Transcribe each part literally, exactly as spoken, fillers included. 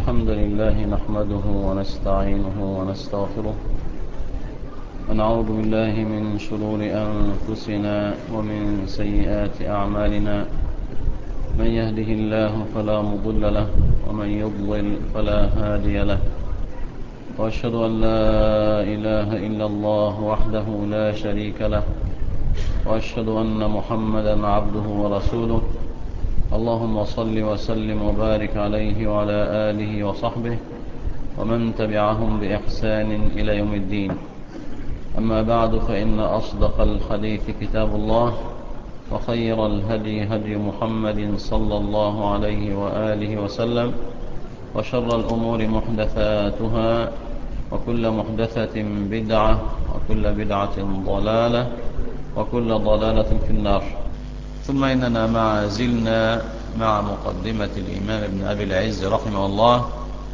الحمد لله نحمده ونستعينه ونستغفره ونعوذ بالله من شرور أنفسنا ومن سيئات أعمالنا. من يهده الله فلا مضل له ومن يضلل فلا هادي له، وأشهد أن لا إله إلا الله وحده لا شريك له، وأشهد أن محمدا عبده ورسوله. اللهم صل وسلم وبارك عليه وعلى آله وصحبه ومن تبعهم بإحسان إلى يوم الدين. أما بعد، فإن أصدق الحديث كتاب الله، وخير الهدي هدي محمد صلى الله عليه وآله وسلم، وشر الأمور محدثاتها، وكل محدثة بدعة، وكل بدعة ضلالة، وكل ضلالة في النار. ثم إننا ما زلنا مع مقدمة الإمام ابن أبي العز رحمه الله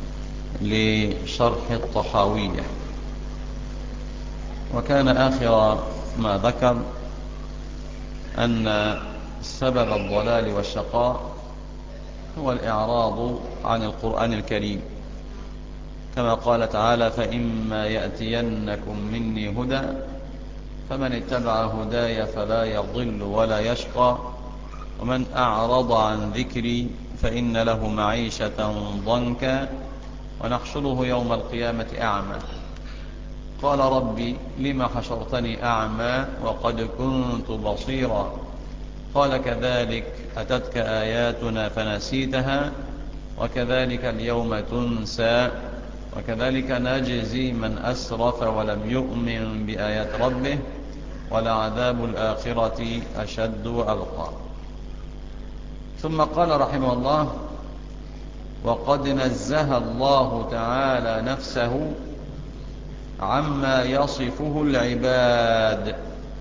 لشرح الطحاوية. وكان آخر ما ذكر أن سبب الضلال والشقاء هو الإعراض عن القرآن الكريم، كما قال تعالى: فإما يأتينكم مني هدى فمن اتبع هداي فلا يضل ولا يشقى ومن أعرض عن ذكري فإن له معيشة ضنكا ونحشره يوم القيامة أعمى. قال: ربي لما حشرتني أعمى وقد كنت بصيرا. قال: كذلك أتتك آياتنا فنسيتها وكذلك اليوم تنسى وكذلك نجزي من أسرف ولم يؤمن بآيات ربه ولعذاب الآخرة أشد وأبقى. ثم قال رحمه الله: وقد نزه الله تعالى نفسه عما يصفه العباد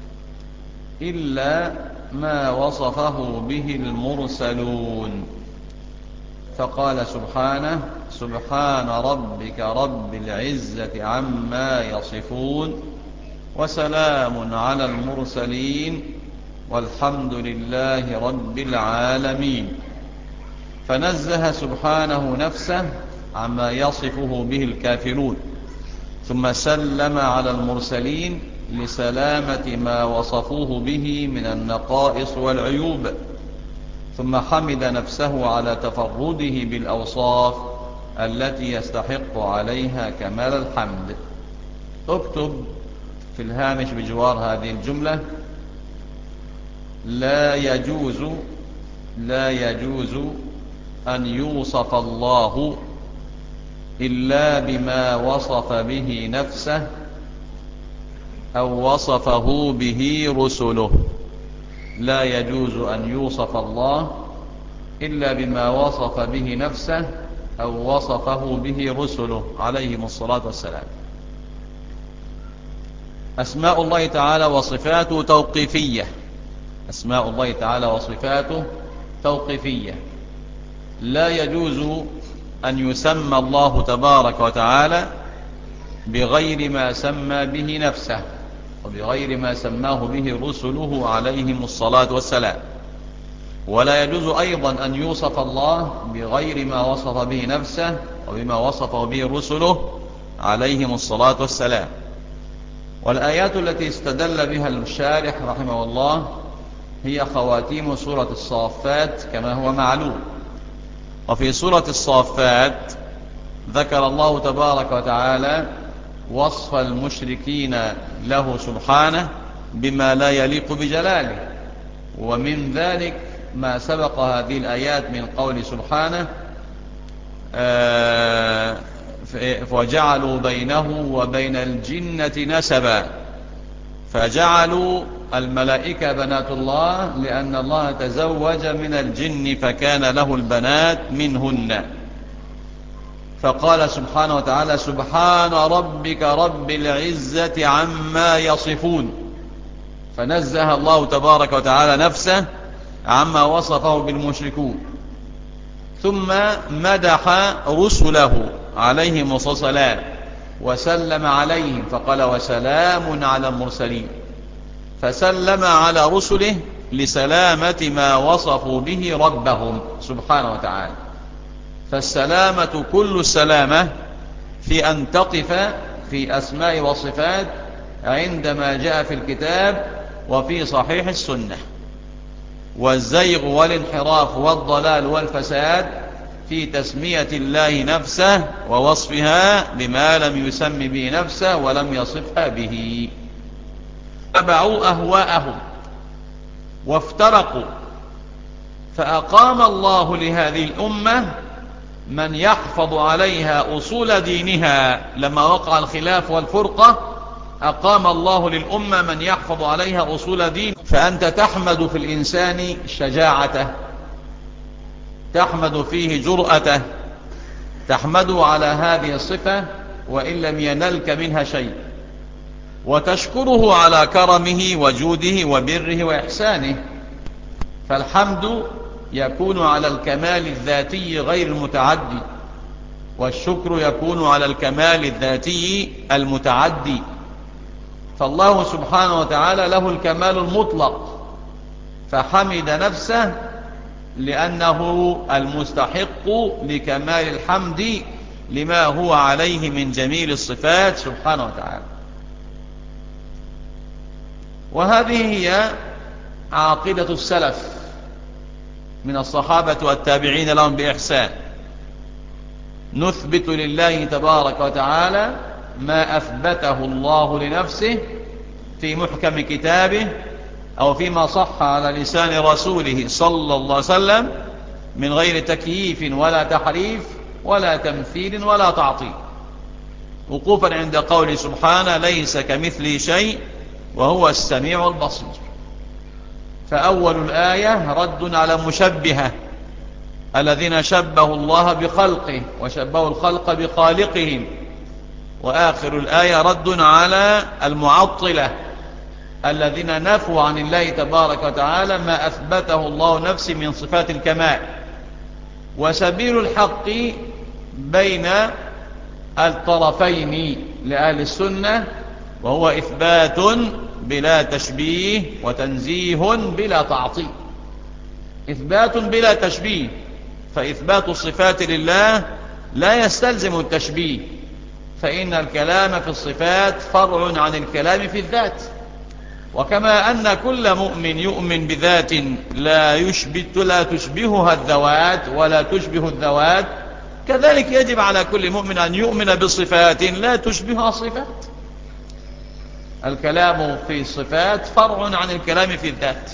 إلا ما وصفه به المرسلون، فقال سبحانه: سبحان ربك رب العزة عما يصفون وسلام على المرسلين والحمد لله رب العالمين. فنزه سبحانه نفسه عما يصفه به الكافرون، ثم سلم على المرسلين لسلامة ما وصفوه به من النقائص والعيوب، ثم حمد نفسه على تفرده بالأوصاف التي يستحق عليها كمال الحمد. اكتب في الهامش بجوار هذه الجملة: لا يجوز لا يجوز أن يوصف الله إلا بما وصف به نفسه أو وصفه به رسله. لا يجوز أن يوصف الله إلا بما وصف به نفسه أو وصفه به رسله عليهم الصلاة والسلام. أسماء الله تعالى وصفاته توقيفية. أسماء الله تعالى وصفاته توقيفية. لا يجوز أن يسمى الله تبارك وتعالى بغير ما سمى به نفسه وبغير ما سماه به رسله عليهم الصلاة والسلام. ولا يجوز أيضا أن يوصف الله بغير ما وصف به نفسه وبما وصفه به رسله عليهم الصلاة والسلام. والآيات التي استدل بها الشارح رحمه الله هي خواتيم سورة الصافات كما هو معلوم. وفي سورة الصافات ذكر الله تبارك وتعالى وصف المشركين له سبحانه بما لا يليق بجلاله، ومن ذلك ما سبق هذه الآيات من قول سبحانه: آه وجعلوا بينه وبين الجنة نسبا، فجعلوا الملائكة بنات الله لأن الله تزوج من الجن فكان له البنات منهن. فقال سبحانه وتعالى: سبحان ربك رب العزة عما يصفون. فنزه الله تبارك وتعالى نفسه عما وصفه بالمشركون، ثم مدح رسله عليهم الصلاة والسلام وسلم عليهم، فقال: وسلام على المرسلين. فسلم على رسله لسلامة ما وصفوا به ربهم سبحانه وتعالى. فالسلامة كل السلامة في أن تقف في أسماء وصفات عندما جاء في الكتاب وفي صحيح السنة، والزيغ والانحراف والضلال والفساد في تسمية الله نفسه ووصفها بما لم يسم به نفسه ولم يصفها به. تبعوا أهواءهم وافترقوا، فأقام الله لهذه الأمة من يحفظ عليها أصول دينها. لما وقع الخلاف والفرقة أقام الله للأمة من يحفظ عليها أصول دين. فأنت تحمد في الإنسان شجاعته، تحمد فيه جرأته، تحمده على هذه الصفة وإن لم ينلك منها شيء، وتشكره على كرمه وجوده وبره وإحسانه. فالحمد يكون على الكمال الذاتي غير المتعدي، والشكر يكون على الكمال الذاتي المتعدي. فالله سبحانه وتعالى له الكمال المطلق، فحمد نفسه لأنه المستحق لكمال الحمد لما هو عليه من جميل الصفات سبحانه وتعالى. وهذه هي عقيدة السلف من الصحابة والتابعين لهم بإحسان. نثبت لله تبارك وتعالى ما أثبته الله لنفسه في محكم كتابه أو فيما صح على لسان رسوله صلى الله عليه وسلم من غير تكييف ولا تحريف ولا تمثيل ولا تعطيل، وقوفا عند قول سبحانه ليس كمثله شيء وهو السميع البصير. فأول الآية رد على مشبهة الذين شبهوا الله بخلقه وشبهوا الخلق بخالقهم، وآخر الآية رد على المعطلة الذين نفوا عن الله تبارك وتعالى ما أثبته الله نفسه من صفات الكمال. وسبيل الحق بين الطرفين لأهل السنة، وهو إثبات بلا تشبيه وتنزيه بلا تعطيل. إثبات بلا تشبيه، فإثبات الصفات لله لا يستلزم التشبيه، فإن الكلام في الصفات فرع عن الكلام في الذات. وكما أن كل مؤمن يؤمن بذات لا يشبه لا تشبهها الذوات ولا تشبه الذوات، كذلك يجب على كل مؤمن أن يؤمن بصفات لا تشبهها صفات. الكلام في الصفات فرع عن الكلام في الذات.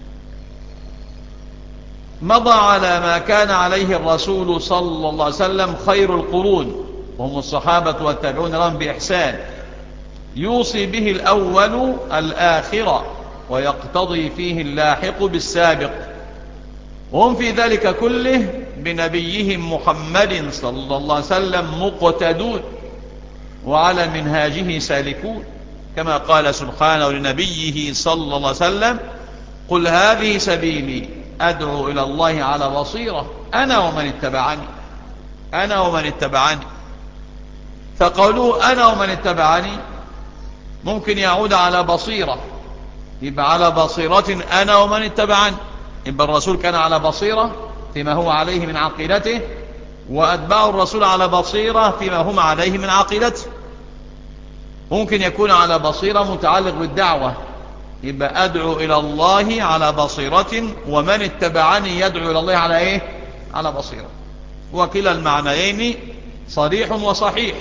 مضى على ما كان عليه الرسول صلى الله عليه وسلم خير القرون، وهم الصحابة والتابعون لهم بإحسان، يوصي به الأول الآخرة ويقتضي فيه اللاحق بالسابق، وهم في ذلك كله بنبيهم محمد صلى الله عليه وسلم مقتدون وعلى منهاجه سالكون، كما قال سبحانه لنبيه صلى الله عليه وسلم قل هذه سبيلي أدعو إلى الله على بصيرة أنا ومن اتبعني. أنا ومن اتبعني، فقولوا أنا ومن اتبعني ممكن يعود على بصيرة، يبقى على بصيرة أنا ومن اتبعني، يبقى الرسول كان على بصيرة فيما هو عليه من عقيدته، وأتباع الرسول على بصيرة فيما هم عليه من عقيدته. ممكن يكون على بصيرة متعلق بالدعوة، يبقى أدعو إلى الله على بصيرة ومن اتبعني يدعو إلى الله على إيه؟ على بصيرة. وكلا المعنيين صريح وصحيح.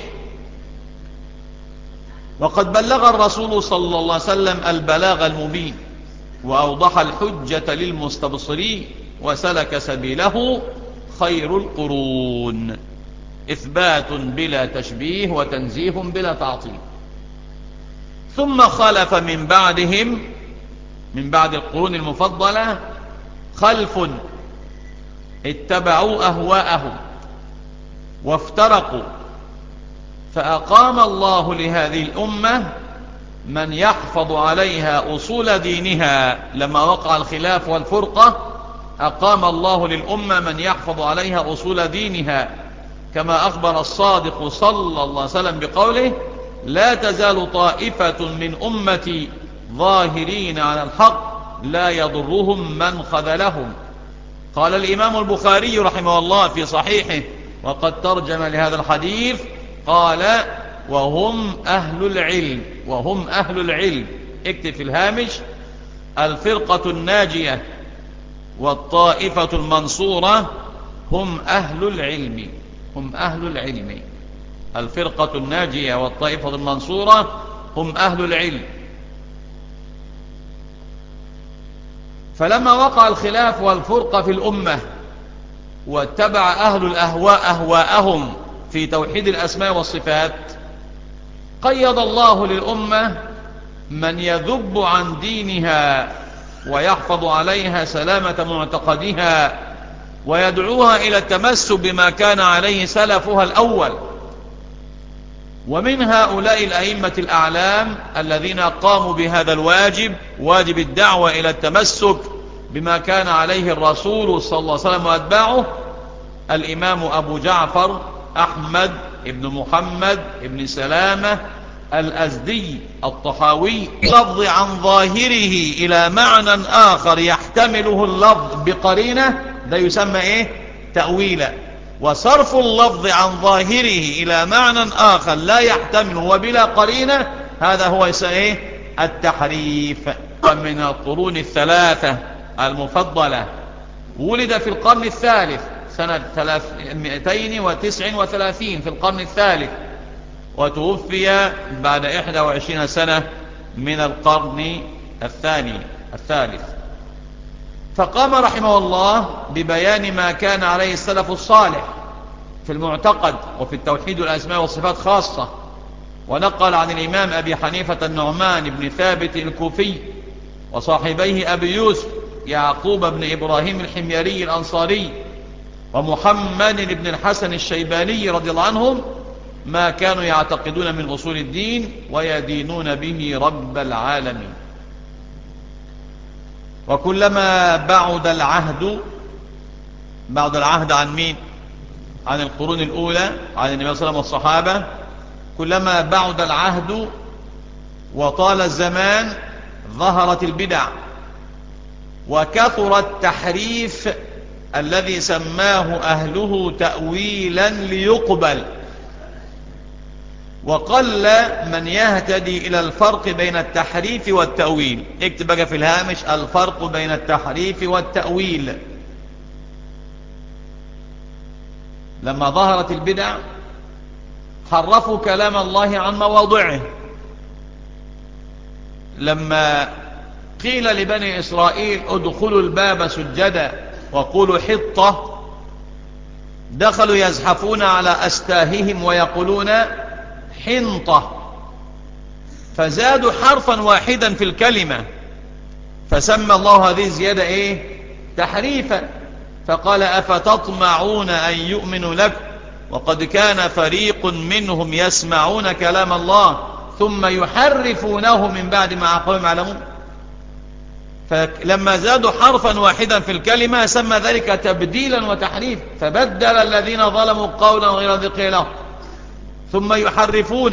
وقد بلغ الرسول صلى الله عليه وسلم البلاغ المبين وأوضح الحجة للمستبصرين وسلك سبيله خير القرون، إثبات بلا تشبيه وتنزيه بلا تعطيل. ثم خلف من بعدهم، من بعد القرون المفضلة، خلف اتبعوا أهواءهم وافترقوا، فأقام الله لهذه الأمة من يحفظ عليها أصول دينها. لما وقع الخلاف والفرقة أقام الله للأمة من يحفظ عليها أصول دينها، كما أخبر الصادق صلى الله عليه وسلم بقوله لا تزال طائفة من أمتي ظاهرين على الحق لا يضرهم من خذلهم. قال الإمام البخاري رحمه الله في صحيحه وقد ترجم لهذا الحديث قال وهم أهل العلم. وهم أهل العلم، اكتب في الهامش: الفرقة الناجية والطائفة المنصورة هم أهل العلم. هم أهل العلم. الفرقة الناجية والطائفة المنصورة هم أهل العلم. فلما وقع الخلاف والفرقة في الأمة واتبع أهل الأهواء أهواءهم في توحيد الأسماء والصفات، قيض الله للأمة من يذب عن دينها ويحفظ عليها سلامة معتقدها ويدعوها إلى التمسك بما كان عليه سلفها الأول. ومن هؤلاء الأئمة الأعلام الذين قاموا بهذا الواجب، واجب الدعوة إلى التمسك بما كان عليه الرسول صلى الله عليه وسلم وأتباعه، الإمام أبو جعفر أحمد بن محمد بن سلامة الأزدي الطحاوي. لفظ عن ظاهره إلى معنى آخر يحتمله اللفظ بقرينة، ده يسمى إيه؟ تأويلا. وصرف اللفظ عن ظاهره إلى معنى آخر لا يحتمله وبلا قرينة، هذا هو إيه؟ التحريف. ومن القرون الثلاثة المفضلة ولد في القرن الثالث سنة مئتين وتسع وثلاثين في القرن الثالث، وتوفي بعد إحدى وعشرين سنة من القرن الثاني الثالث. فقام رحمه الله ببيان ما كان عليه السلف الصالح في المعتقد وفي التوحيد والأسماء والصفات خاصة، ونقل عن الإمام أبي حنيفة النعمان بن ثابت الكوفي وصاحبيه أبي يوسف يعقوب بن إبراهيم الحميري الأنصاري ومحمد بن الحسن الشيباني رضي الله عنهم ما كانوا يعتقدون من أصول الدين ويدينون به رب العالمين. وكلما بعد العهد، بعد العهد عن مين؟ عن القرون الأولى، عن النبي صلى الله عليه وسلم والصحابة. كلما بعد العهد وطال الزمان ظهرت البدع وكثر التحريف الذي سماه أهله تأويلا ليقبل، وقل من يهتدي إلى الفرق بين التحريف والتأويل. اكتب بقى في الهامش: الفرق بين التحريف والتأويل. لما ظهرت البدع حرفوا كلام الله عن مواضعه. لما قيل لبني إسرائيل ادخلوا الباب سجدا وقولوا حطة، دخلوا يزحفون على أستاههم ويقولون حنطة، فزادوا حرفا واحدا في الكلمة، فسمى الله هذه الزيادة ايه؟ تحريفا. فقال أفتطمعون أن يؤمنوا لكم وقد كان فريق منهم يسمعون كلام الله ثم يحرفونه من بعد ما عقلوا يعلمون. فلما زادوا حرفا واحدا في الكلمة سمى ذلك تبديلا وتحريف، فبدل الذين ظلموا قولا غير ذي قيل ثم يحرفون.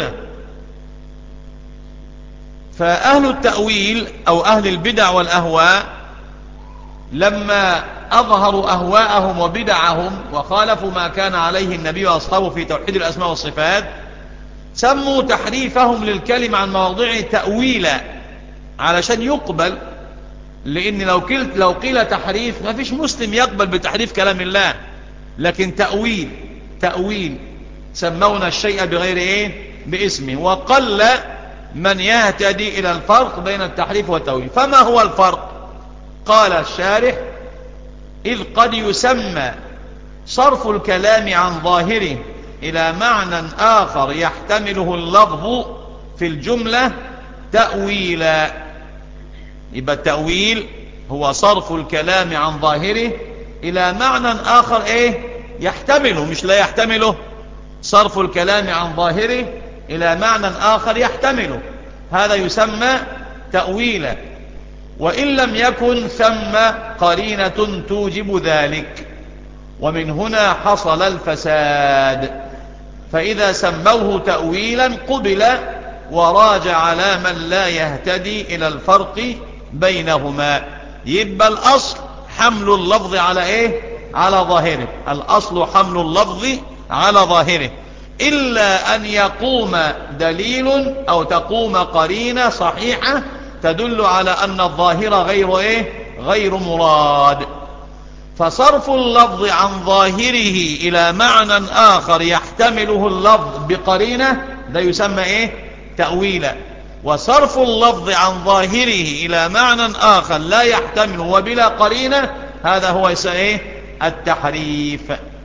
فأهل التأويل أو أهل البدع والأهواء لما أظهروا أهواءهم وبدعهم وخالفوا ما كان عليه النبي وأصحابه في توحيد الأسماء والصفات، سموا تحريفهم للكلمة عن مواضعه تأويلا علشان يقبل. لأن لو قيل, لو قيل تحريف ما فيش مسلم يقبل بتحريف كلام الله، لكن تأويل تأويل سمون الشيء بغير ايه؟ باسمه. وقل من يهتدي إلى الفرق بين التحريف والتأويل. فما هو الفرق؟ قال الشارح: إذ قد يسمى صرف الكلام عن ظاهره إلى معنى آخر يحتمله اللفظ في الجملة تأويلا. يبقى التأويل هو صرف الكلام عن ظاهره إلى معنى آخر ايه؟ يحتمله، مش لا يحتمله. صرف الكلام عن ظاهره إلى معنى آخر يحتمله، هذا يسمى تأويلا، وإن لم يكن ثم قرينة توجب ذلك. ومن هنا حصل الفساد. فإذا سموه تأويلا قبل وراجع على من لا يهتدي إلى الفرق بينهما. يبقى الأصل حمل اللفظ على إيه؟ على ظاهره. الأصل حمل اللفظ على ظاهره إلا أن يقوم دليل أو تقوم قرينة صحيحة تدل على أن الظاهر غير إيه؟ غير مراد. فصرف اللفظ عن ظاهره إلى معنى آخر يحتمله اللفظ بقرينة ده يسمى إيه؟ تأويلا. وصرف اللفظ عن ظاهره إلى معنى آخر لا يحتمله وبلا قرينة هذا هو إيه؟ التحريف.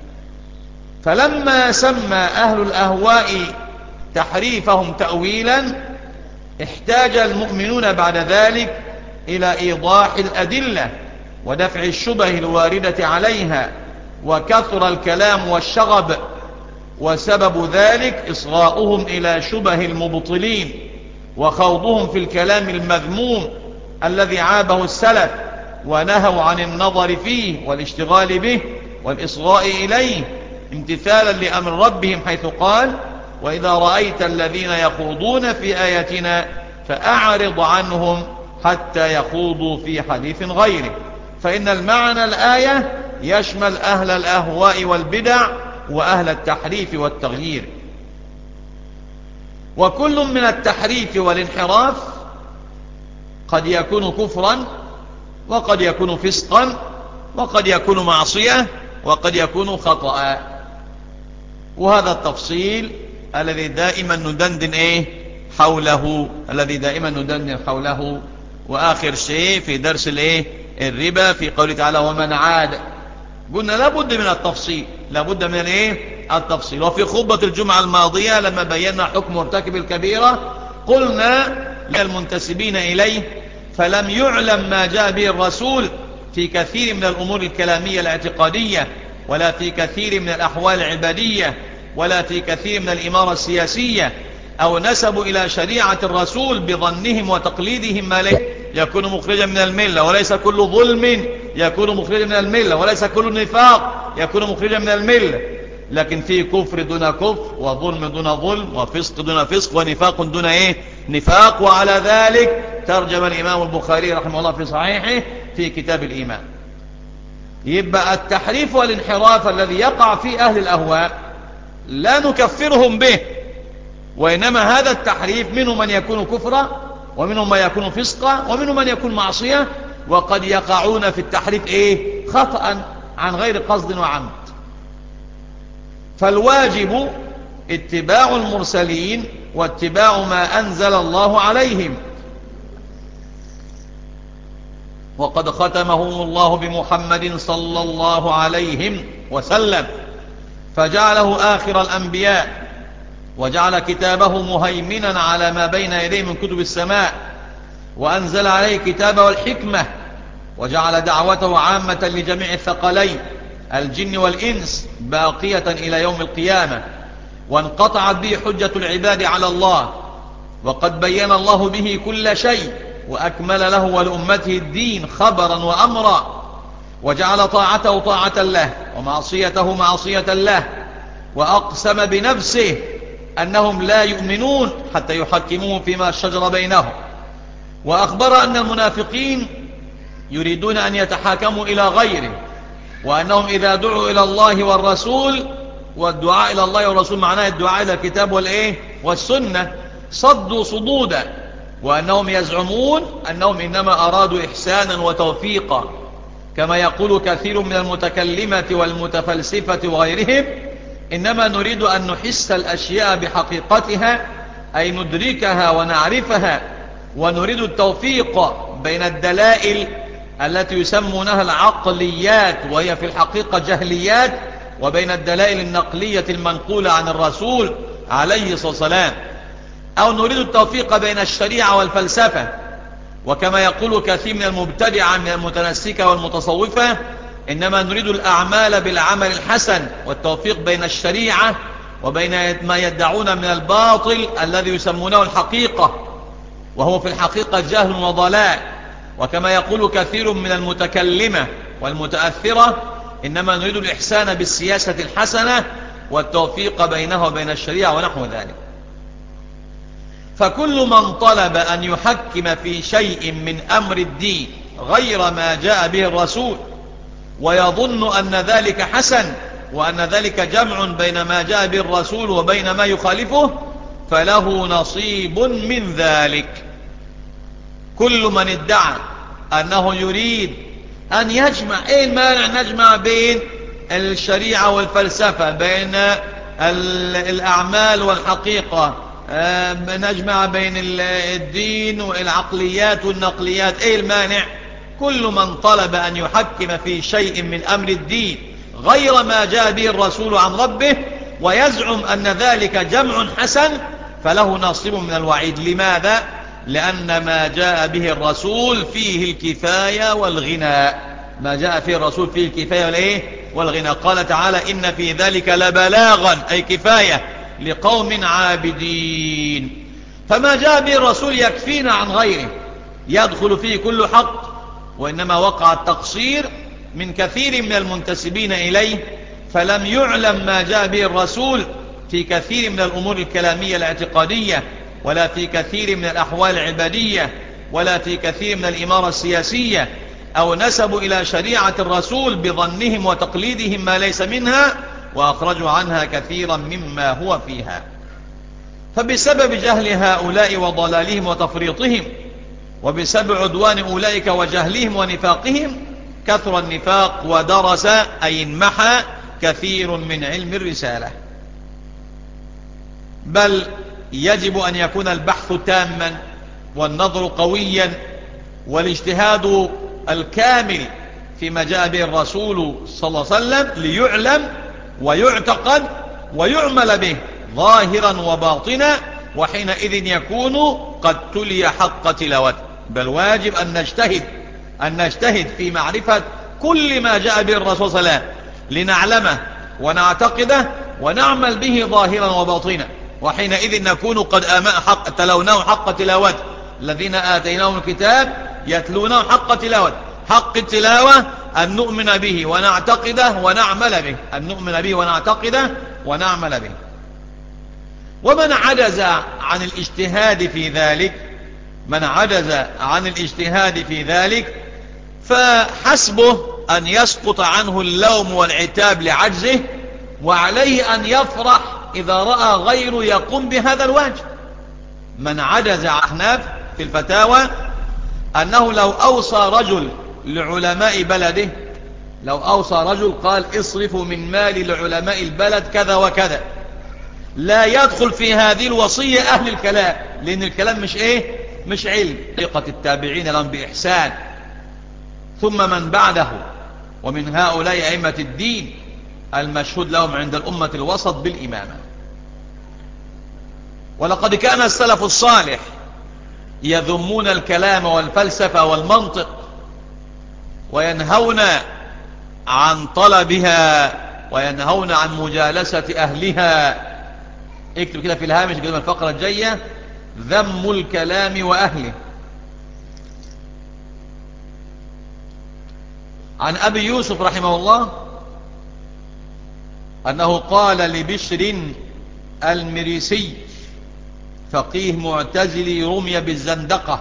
فلما سمى أهل الأهواء تحريفهم تأويلا احتاج المؤمنون بعد ذلك إلى إيضاح الأدلة ودفع الشبه الواردة عليها، وكثر الكلام والشغب، وسبب ذلك إصغاؤهم إلى شبه المبطلين وخوضهم في الكلام المذموم الذي عابه السلف ونهوا عن النظر فيه والاشتغال به والإصغاء إليه امتثالا لأمر ربهم، حيث قال: وإذا رأيت الذين يخوضون في آياتنا فأعرض عنهم حتى يخوضوا في حديث غيره. فإن المعنى الآية يشمل أهل الأهواء والبدع وأهل التحريف والتغيير. وكل من التحريف والانحراف قد يكون كفرا، وقد يكون فسقا، وقد يكون معصية، وقد يكون خطأ. وهذا التفصيل الذي دائما ندندن إيه حوله الذي دائما ندندن حوله. وآخر شيء في درس الإيه الربا في قوله تعالى: ومن عاد. قلنا لابد من التفصيل، لابد من إيه التفصيل. وفي خطبة الجمعة الماضية لما بينا حكم مرتكب الكبيرة قلنا للمنتسبين إليه: فلم يعلم ما جاء به الرسول في كثير من الأمور الكلامية الاعتقادية، ولا في كثير من الأحوال العبادية، ولا في كثير من الإمارة السياسية، أو نسبوا إلى شريعة الرسول بظنهم وتقليدهم ما ليس يكون مخرجا من الملة، وليس كل ظلم يكون مخرجا من الملة، وليس كل نفاق يكون مخرجا من الملة، لكن في كفر دون كفر، وظلم دون ظلم، وفسق دون فسق، ونفاق دون إيه نفاق. وعلى ذلك ترجم الإمام البخاري رحمه الله في صحيحه في كتاب الإيمان. يبقى التحريف والانحراف الذي يقع في أهل الأهواء لا نكفرهم به، وإنما هذا التحريف منهم من يكون كفرا، ومنهم من يكون فسقا، ومنهم من يكون معصية، وقد يقعون في التحريف إيه خطأ عن غير قصد وعمد. فالواجب اتباع المرسلين واتباع ما أنزل الله عليهم، وقد ختمهم الله بمحمد صلى الله عليه وسلم، فجعله آخر الأنبياء، وجعل كتابه مهيمنا على ما بين يديه من كتب السماء، وأنزل عليه كتابه والحكمة، وجعل دعوته عامة لجميع الثقلين الجن والإنس باقية إلى يوم القيامة، وانقطعت به حجة العباد على الله، وقد بين الله به كل شيء، وأكمل له ولأمته الدين خبرا وأمرا، وجعل طاعته طاعة له ومعصيته معصية له، وأقسم بنفسه أنهم لا يؤمنون حتى يحكموه فيما شجر بينهم، وأخبر أن المنافقين يريدون أن يتحاكموا إلى غيره، وأنهم إذا دعوا إلى الله والرسول، والدعاء إلى الله والرسول معناه الدعاء إلى الكتاب والإيه والسنة، صدوا صدودا، وأنهم يزعمون أنهم إنما أرادوا إحسانا وتوفيقا، كما يقول كثير من المتكلمة والمتفلسفة وغيرهم: إنما نريد أن نحس الأشياء بحقيقتها، أي ندركها ونعرفها، ونريد التوفيق بين الدلائل التي يسمونها العقليات وهي في الحقيقة جهليات، وبين الدلائل النقلية المنقولة عن الرسول عليه الصلاة والسلام، أو نريد التوفيق بين الشريعة والفلسفة، وكما يقول كثير من المبتدعة من المتنسكة والمتصوفة: إنما نريد الأعمال بالعمل الحسن، والتوفيق بين الشريعة وبين ما يدعون من الباطل الذي يسمونه الحقيقة، وهو في الحقيقة جهل وضلال. وكما يقول كثير من المتكلمة والمتأثرة: إنما نريد الإحسان بالسياسة الحسنة والتوفيق بينها وبين الشريعة ونحو ذلك. فكل من طلب أن يحكم في شيء من أمر الدين غير ما جاء به الرسول ويظن أن ذلك حسن وأن ذلك جمع بين ما جاء به الرسول وبين ما يخالفه فله نصيب من ذلك. كل من ادعى أنه يريد أن يجمع، إيه المانع نجمع بين الشريعة والفلسفة، بين الأعمال والحقيقة، نجمع بين الدين والعقليات والنقليات، إيه المانع؟ كل من طلب أن يحكم في شيء من أمر الدين غير ما جاء به الرسول عن ربه ويزعم أن ذلك جمع حسن فله نصيب من الوعيد. لماذا؟ لأن ما جاء به الرسول فيه الكفاية والغناء، ما جاء فيه الرسول فيه الكفاية والإيه؟ والغناء. قال تعالى إن في ذلك لبلاغا، أي كفاية لقوم عابدين. فما جاء به الرسول يكفينا عن غيره، يدخل فيه كل حق، وإنما وقع التقصير من كثير من المنتسبين إليه، فلم يعلم ما جاء به الرسول في كثير من الأمور الكلامية الاعتقادية، ولا في كثير من الأحوال العبادية، ولا في كثير من الإمارة السياسية، أو نسبوا إلى شريعة الرسول بظنهم وتقليدهم ما ليس منها، وأخرجوا عنها كثيرا مما هو فيها. فبسبب جهل هؤلاء وضلالهم وتفريطهم، وبسبب عدوان أولئك وجهلهم ونفاقهم، كثر النفاق ودرس أي انمحى كثير من علم الرسالة. بل يجب أن يكون البحث تاما والنظر قويا والاجتهاد الكامل فيما جاء به الرسول صلى الله عليه وسلم ليعلم ويعتقد ويعمل به ظاهرا وباطنا، وحينئذ يكون قد تلي حق تلاوته. بل واجب أن نجتهد أن نجتهد في معرفة كل ما جاء به الرسول صلى الله عليه وسلم لنعلمه ونعتقده ونعمل به ظاهرا وباطنا، وحينئذ نكون قد حق تلوناه حق تلاوته. الذين آتيناهم الكتاب يتلونه حق تلاوته. حق التلاوة أن نؤمن به ونعتقده ونعمل به، أن نؤمن به ونعتقده ونعمل به. ومن عجز عن الاجتهاد في ذلك من عجز عن الاجتهاد في ذلك فحسبه أن يسقط عنه اللوم والعتاب لعجزه، وعليه أن يفرح إذا رأى غيره يقوم بهذا الواجب. من عجز أحناف في الفتاوى أنه لو أوصى رجل لعلماء بلده، لو أوصى رجل قال اصرفوا من مال لعلماء البلد كذا وكذا، لا يدخل في هذه الوصية أهل الكلام، لأن الكلام مش إيه؟ مش علم. طريقة التابعين لهم بإحسان ثم من بعده، ومن هؤلاء أئمة الدين المشهود لهم عند الأمة الوسط بالإمامة. ولقد كان السلف الصالح يذمون الكلام والفلسفة والمنطق وينهون عن طلبها وينهون عن مجالسة أهلها. اكتب كده في الهامش قبل الفقرة الجاية: ذم الكلام وأهله. عن أبي يوسف رحمه الله أنه قال لبشر المريسي فقيه معتزلي رمي بالزندقة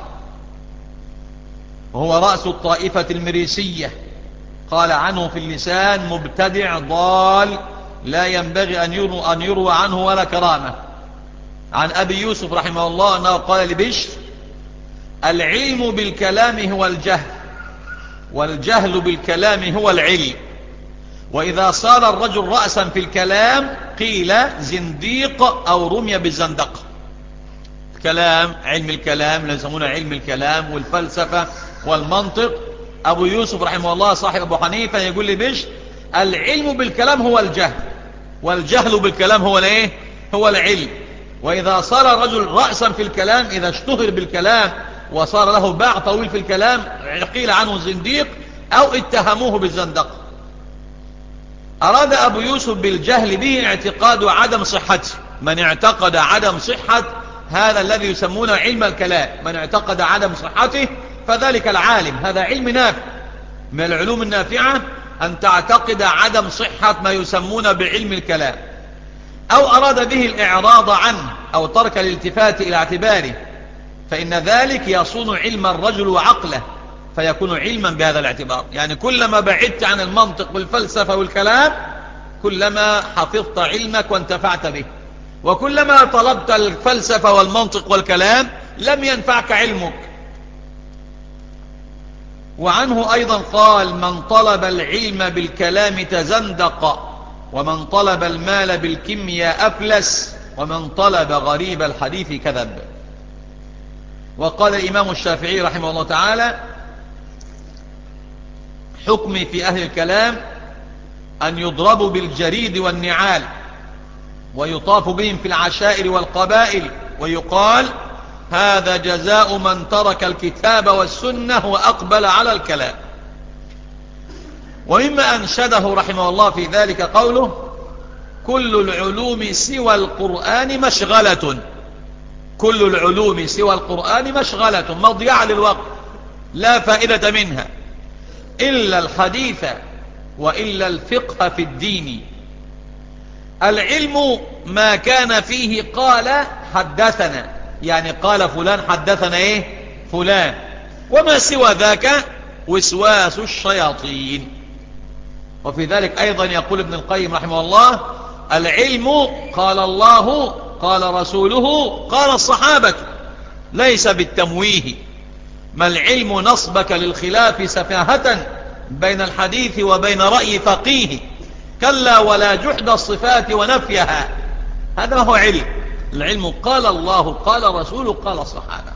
وهو رأس الطائفة المريسية، قال عنه في اللسان: مبتدع ضال لا ينبغي أن يروى, أن يروى عنه ولا كرامة. عن أبي يوسف رحمه الله أنه قال لبشر: العلم بالكلام هو الجهل، والجهل بالكلام هو العلم، وإذا صار الرجل رأسا في الكلام قيل زنديق أو رمي بالزندقة. كلام علم الكلام اللي يسمونه علم الكلام والفلسفة والمنطق. أبو يوسف رحمه الله صاحب أبو حنيفة يقول لي بش: العلم بالكلام هو الجهل، والجهل بالكلام هو الايه؟ هو العلم. وإذا صار الرجل رأسا في الكلام، إذا اشتهر بالكلام وصار له باع طويل في الكلام، قيل عنه زنديق أو اتهموه بالزندقة. أراد أبو يوسف بالجهل به اعتقاد عدم صحته. من اعتقد عدم صحة هذا الذي يسمونه علم الكلام، من اعتقد عدم صحته فذلك العالم، هذا علم نافع من العلوم النافعة أن تعتقد عدم صحة ما يسمون بعلم الكلام. أو أراد به الإعراض عنه أو ترك الالتفات إلى اعتباره، فإن ذلك يصون علم الرجل وعقله فيكون علما بهذا الاعتبار. يعني كلما بعدت عن المنطق والفلسفة والكلام كلما حفظت علمك وانتفعت به، وكلما طلبت الفلسفة والمنطق والكلام لم ينفعك علمك. وعنه أيضا قال: من طلب العلم بالكلام تزندق، ومن طلب المال بالكيمياء أفلس، ومن طلب غريب الحديث كذب. وقال الإمام الشافعي رحمه الله تعالى: حكمي في أهل الكلام أن يضربوا بالجريد والنعال، ويطاف بهم في العشائر والقبائل، ويقال: هذا جزاء من ترك الكتاب والسنة وأقبل على الكلام. ومما أنشده رحمه الله في ذلك قوله: كل العلوم سوى القرآن مشغلة. كل العلوم سوى القرآن مشغلة، مضيعة للوقت، لا فائدة منها إلا الحديث وإلا الفقه في الدين. العلم ما كان فيه قال حدثنا، يعني قال فلان حدثنا ايه فلان، وما سوى ذاك وسواس الشياطين. وفي ذلك أيضا يقول ابن القيم رحمه الله: العلم قال الله قال رسوله قال الصحابة، ليس بالتمويه. ما العلم نصبك للخلاف سفاهة بين الحديث وبين رأي فقيه، كلا ولا جحد الصفات ونفيها. هذا هو علم. العلم قال الله قال رسوله قال الصحابة.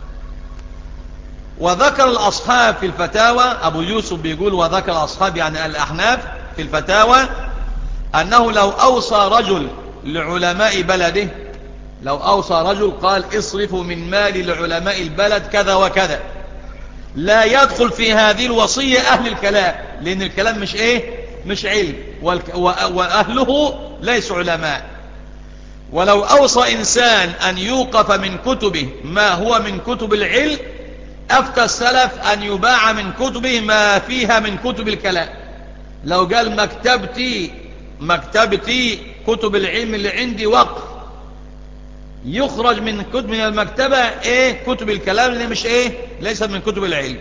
وذكر الأصحاب في الفتاوى، أبو يوسف بيقول وذكر الأصحاب يعني الأحناف في الفتاوى، أنه لو أوصى رجل لعلماء بلده، لو أوصى رجل قال اصرفوا من مال لعلماء البلد كذا وكذا، لا يدخل في هذه الوصية أهل الكلام، لأن الكلام مش إيه مش علم، وأهله ليسوا علماء. ولو أوصى إنسان أن يوقف من كتبه ما هو من كتب العلم، أفتى السلف أن يباع من كتبه ما فيها من كتب الكلام. لو قال مكتبتي مكتبتي كتب العلم اللي عندي وقف، يخرج من كتب من المكتبة ايه كتب الكلام اللي مش ايه ليست من كتب العلم.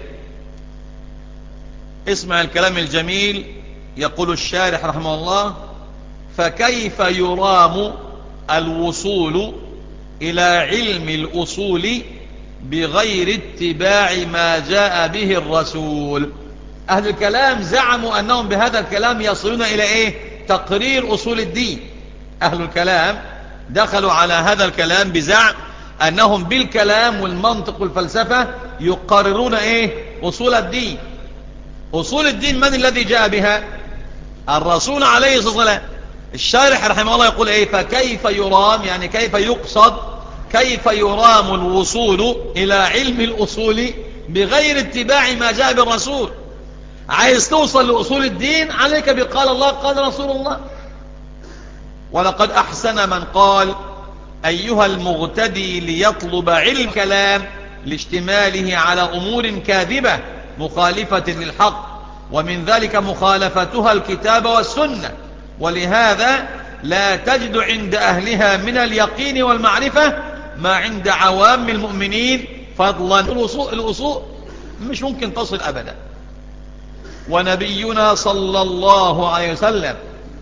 اسمع الكلام الجميل، يقول الشارح رحمه الله: فكيف يرام الوصول إلى علم الأصول بغير اتباع ما جاء به الرسول؟ أهل الكلام زعموا أنهم بهذا الكلام يصلون إلى إيه تقرير أصول الدين. أهل الكلام دخلوا على هذا الكلام بزعم أنهم بالكلام والمنطق والفلسفة يقررون إيه أصول الدين. أصول الدين من الذي جاء بها؟ الرسول عليه الصلاة والسلام. الشارح رحمه الله يقول إيه فكيف يرام، يعني كيف يقصد، كيف يرام الوصول إلى علم الأصول بغير اتباع ما جاء بالرسول؟ عايز توصل لأصول الدين، عليك بقال الله قال رسول الله. ولقد أحسن من قال: أيها المغتدي ليطلب علم كلام لاشتماله على أمور كاذبة مخالفة للحق، ومن ذلك مخالفتها الكتاب والسنة، ولهذا لا تجد عند أهلها من اليقين والمعرفة ما عند عوام المؤمنين، فضلا الأصول, الأصول مش ممكن تصل أبدا. ونبينا صلى الله عليه وسلم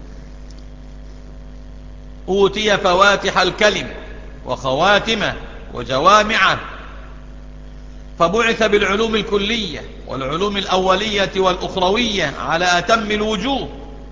أوتي فواتح الكلم وخواتمه وجوامعه، فبعث بالعلوم الكلية والعلوم الأولية والأخروية على أتم الوجوه.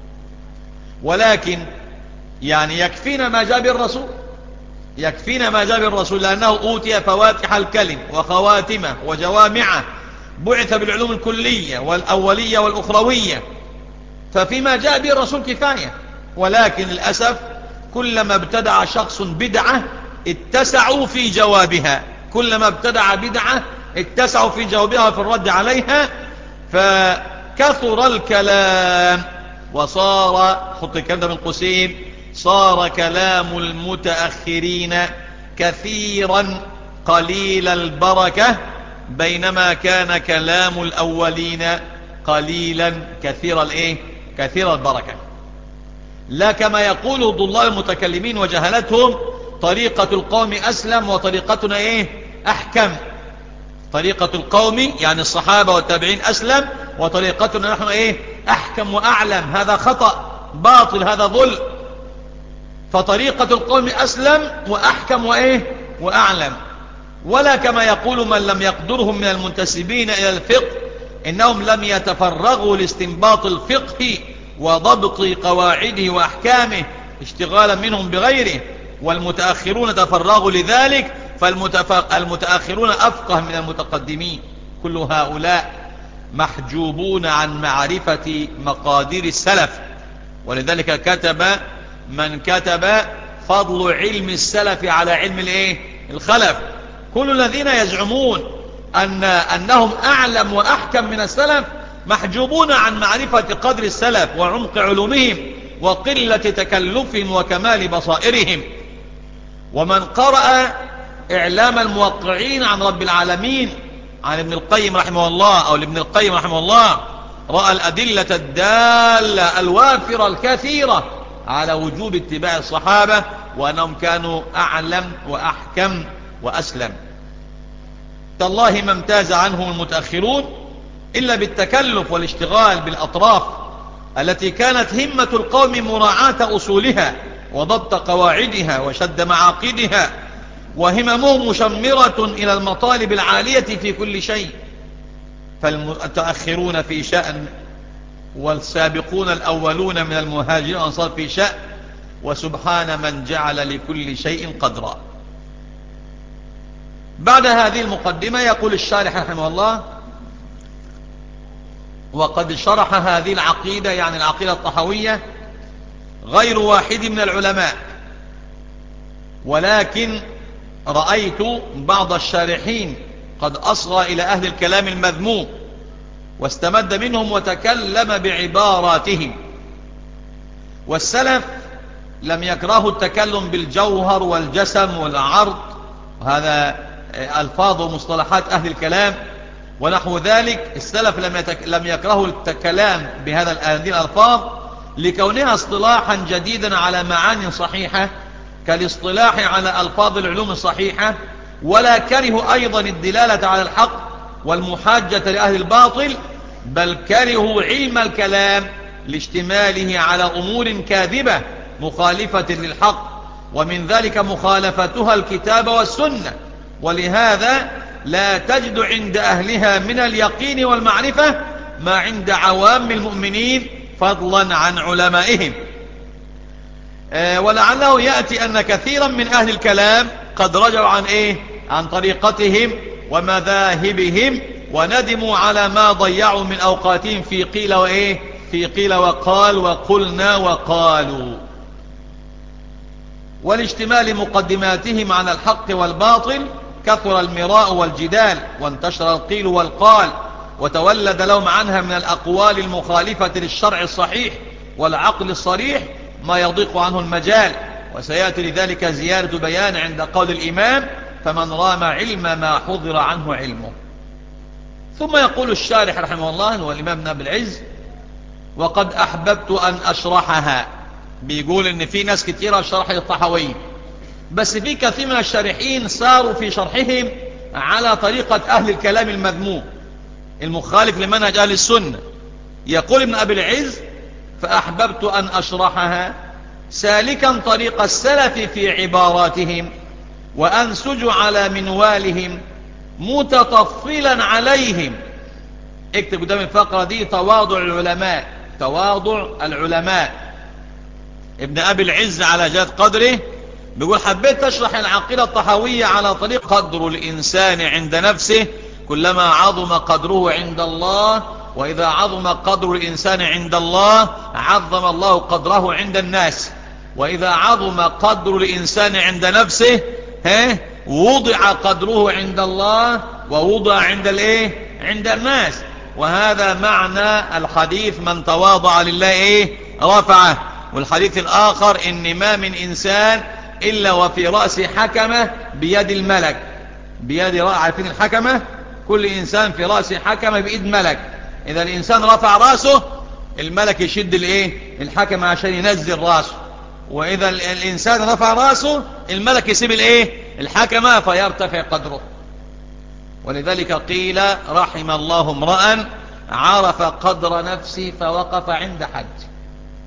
ولكن يعني يكفينا ما جاء بالرسول، يكفينا ما جاء بالرسول، لأنه أوتي فواتح الكلم وخواتمه وجوامعه، بعث بالعلوم الكلية والأولية والأخروية، ففيما جاء به الرسول كفاية. ولكن للأسف كلما ابتدع شخص بدعة اتسعوا في جوابها، كلما ابتدع بدعة اتسعوا في جوابها وفي الرد عليها، فكثر الكلام وصار، حط الكلام ده من قوسين، صار كلام المتأخرين كثيرا قليل البركة، بينما كان كلام الأولين قليلا كثير الايه كثير البركة. لا كما يقول ضلال المتكلمين وجهلتهم: طريقة القوم أسلم وطريقتنا ايه أحكم. طريقة القوم يعني الصحابة والتابعين أسلم، وطريقتنا نحن ايه أحكم وأعلم. هذا خطأ. باطل، هذا ظلم. فطريقة القوم أسلم وأحكم وإيه وأعلم. ولا كما يقول من لم يقدرهم من المنتسبين إلى الفقه إنهم لم يتفرغوا لاستنباط الفقه وضبط قواعده وأحكامه اشتغالا منهم بغيره، والمتأخرون تفرغوا لذلك، فالمتأخرون أفقه من المتقدمين. كل هؤلاء محجوبون عن معرفة مقادير السلف. ولذلك كتب من كتب فضل علم السلف على علم الايه الخلف. كل الذين يزعمون أن أنهم أعلم وأحكم من السلف محجوبون عن معرفة قدر السلف وعمق علومهم وقلة تكلفهم وكمال بصائرهم. ومن قرأ إعلام الموقعين عن رب العالمين عن ابن القيم رحمه الله أو لابن القيم رحمه الله رأى الأدلة الدالة الوافرة الكثيرة على وجوب اتباع الصحابة وأنهم كانوا أعلم وأحكم وأسلم. تالله ما امتاز عنهم المتأخرون إلا بالتكلف والاشتغال بالأطراف التي كانت همة القوم مراعاة أصولها وضبط قواعدها وشد معاقدها، وهممهم مشمرة إلى المطالب العالية في كل شيء. فالمتأخرون في شأن والسابقون الأولون من المهاجرين والأنصار في شأن، وسبحان من جعل لكل شيء قدرا. بعد هذه المقدمة يقول الشارح رحمه الله: وقد شرح هذه العقيدة يعني العقيدة الطحوية غير واحد من العلماء، ولكن رأيت بعض الشارحين قد أصغى إلى أهل الكلام المذموم واستمد منهم وتكلم بعباراتهم. والسلف لم يكرهوا التكلم بالجوهر والجسم والعرض، وهذا ألفاظ ومصطلحات أهل الكلام ونحو ذلك. السلف لم, يتك... لم يكرهوا الكلام بهذه الألفاظ لكونها اصطلاحا جديدا على معاني صحيحة كالاصطلاح على ألفاظ العلوم الصحيحة، ولا كرهوا أيضا الدلالة على الحق والمحاجة لأهل الباطل، بل كرهوا علم الكلام لاشتماله على أمور كاذبة مخالفة للحق، ومن ذلك مخالفتها الكتاب والسنة. ولهذا لا تجد عند أهلها من اليقين والمعرفة ما عند عوام المؤمنين فضلا عن علمائهم. آه ولعله يأتي أن كثيرا من أهل الكلام قد رجعوا عن إيه؟ عن طريقتهم ومذاهبهم وندموا على ما ضيعوا من أوقاتهم في قيل وإيه؟ في قيل وقال وقلنا وقالوا، والاشتمال مقدماتهم عن الحق والباطل كثر المراء والجدال وانتشر القيل والقال، وتولد لهم عنها من الأقوال المخالفة للشرع الصحيح والعقل الصريح ما يضيق عنه المجال. وسيأتي لذلك زيادة بيان عند قول الإمام: فمن رام علم ما حضر عنه علمه. ثم يقول الشارح رحمه الله والإمام ابن أبي العز: وقد أحببت أن أشرحها. بيقول إن في ناس كتيرة شرحت الطحاوي، بس في كثير من الشارحين ساروا في شرحهم على طريقة أهل الكلام المذموم المخالف لمنهج أهل السنة. يقول ابن أبي العز: فأحببت أن أشرحها سالكا طريق السلف في عباراتهم وأنسج على منوالهم متطفلا عليهم. اكتب قدام الفقرة دي: تواضع العلماء، تواضع العلماء. ابن أبي العز على جاد قدره بيقول: حبيت تشرح العقيدة الطحاوية على طريق قدر الإنسان عند نفسه كلما عظم قدره عند الله، وإذا عظم قدر الإنسان عند الله عظم الله قدره عند الناس، وإذا عظم قدر الإنسان عند نفسه ها وضع قدره عند الله ووضع عند الايه عند الناس. وهذا معنى الحديث: من تواضع لله ايه رفعه. والحديث الآخر: إن ما من إنسان إلا وفي رأس حكمة بيد الملك. بيد عارفين الحكمة؟ كل إنسان في رأس حكمة بإيد ملك. إذا الإنسان رفع رأسه الملك يشد الايه الحكمة عشان ينزل رأسه، وإذا الإنسان رفع رأسه الملك يسيب الايه الحكمة فيرتفع قدره. ولذلك قيل: رحم الله امرأ عرف قدر نفسه فوقف عند حد.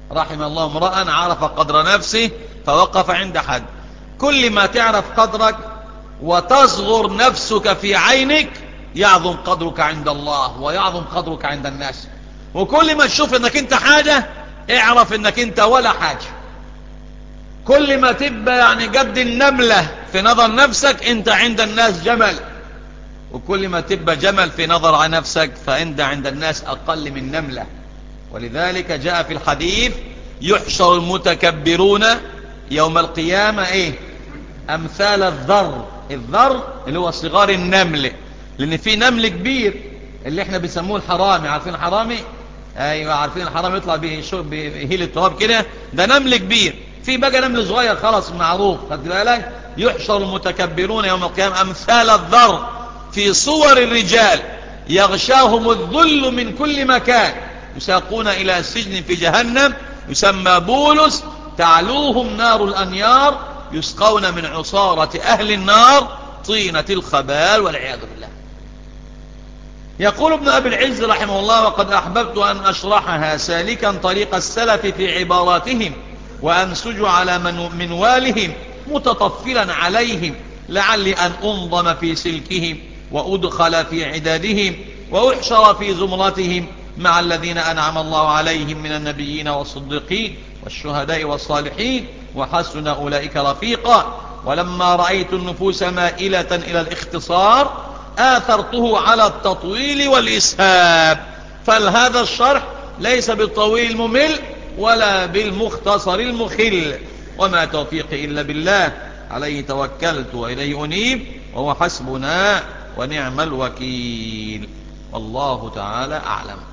رحم الله امرأ عرف قدر نفسه فوقف عند حد. كل ما تعرف قدرك وتصغر نفسك في عينك يعظم قدرك عند الله ويعظم قدرك عند الناس. وكل ما تشوف انك انت حاجة اعرف انك انت ولا حاجة. كل ما تبقى يعني قد النملة في نظر نفسك انت عند الناس جمل، وكل ما تبقى جمل في نظر نفسك فانت عند الناس اقل من نملة. ولذلك جاء في الحديث يحشر المتكبرون يوم القيامة ايه؟ امثال الذر. الذر اللي هو صغار النمل، لان في نمل كبير اللي احنا بنسموه الحرامي. عارفين الحرامي؟ ايوه عارفين الحرامي يطلع بهيل التراب كده، ده نمل كبير. في بقى نمل صغير خلاص معروف، خد بالك. يحشر المتكبرون يوم القيامة امثال الذر في صور الرجال يغشاهم الذل من كل مكان يساقون الى سجن في جهنم يسمى بولس تعلوهم نار الانيار يسقون من عصارة اهل النار طينة الخبال والعياذ بالله. يقول ابن أبي العز رحمه الله: وقد أحببت أن أشرحها سالكا طريق السلف في عباراتهم وأنسج على من منوالهم متطفلا عليهم لعلي أن أنظم في سلكهم وأدخل في عدادهم وأحشر في زمرتهم مع الذين أنعم الله عليهم من النبيين والصديقين والشهداء والصالحين وحسن أولئك رفيقا. ولما رأيت النفوس مائلة إلى الاختصار آثرته على التطويل والإسهاب، فهذا الشرح ليس بالطويل الممل ولا بالمختصر المخل، وما توفيقي إلا بالله، عليه توكلت وإليه أنيب، وهو حسبنا ونعم الوكيل، والله تعالى أعلم.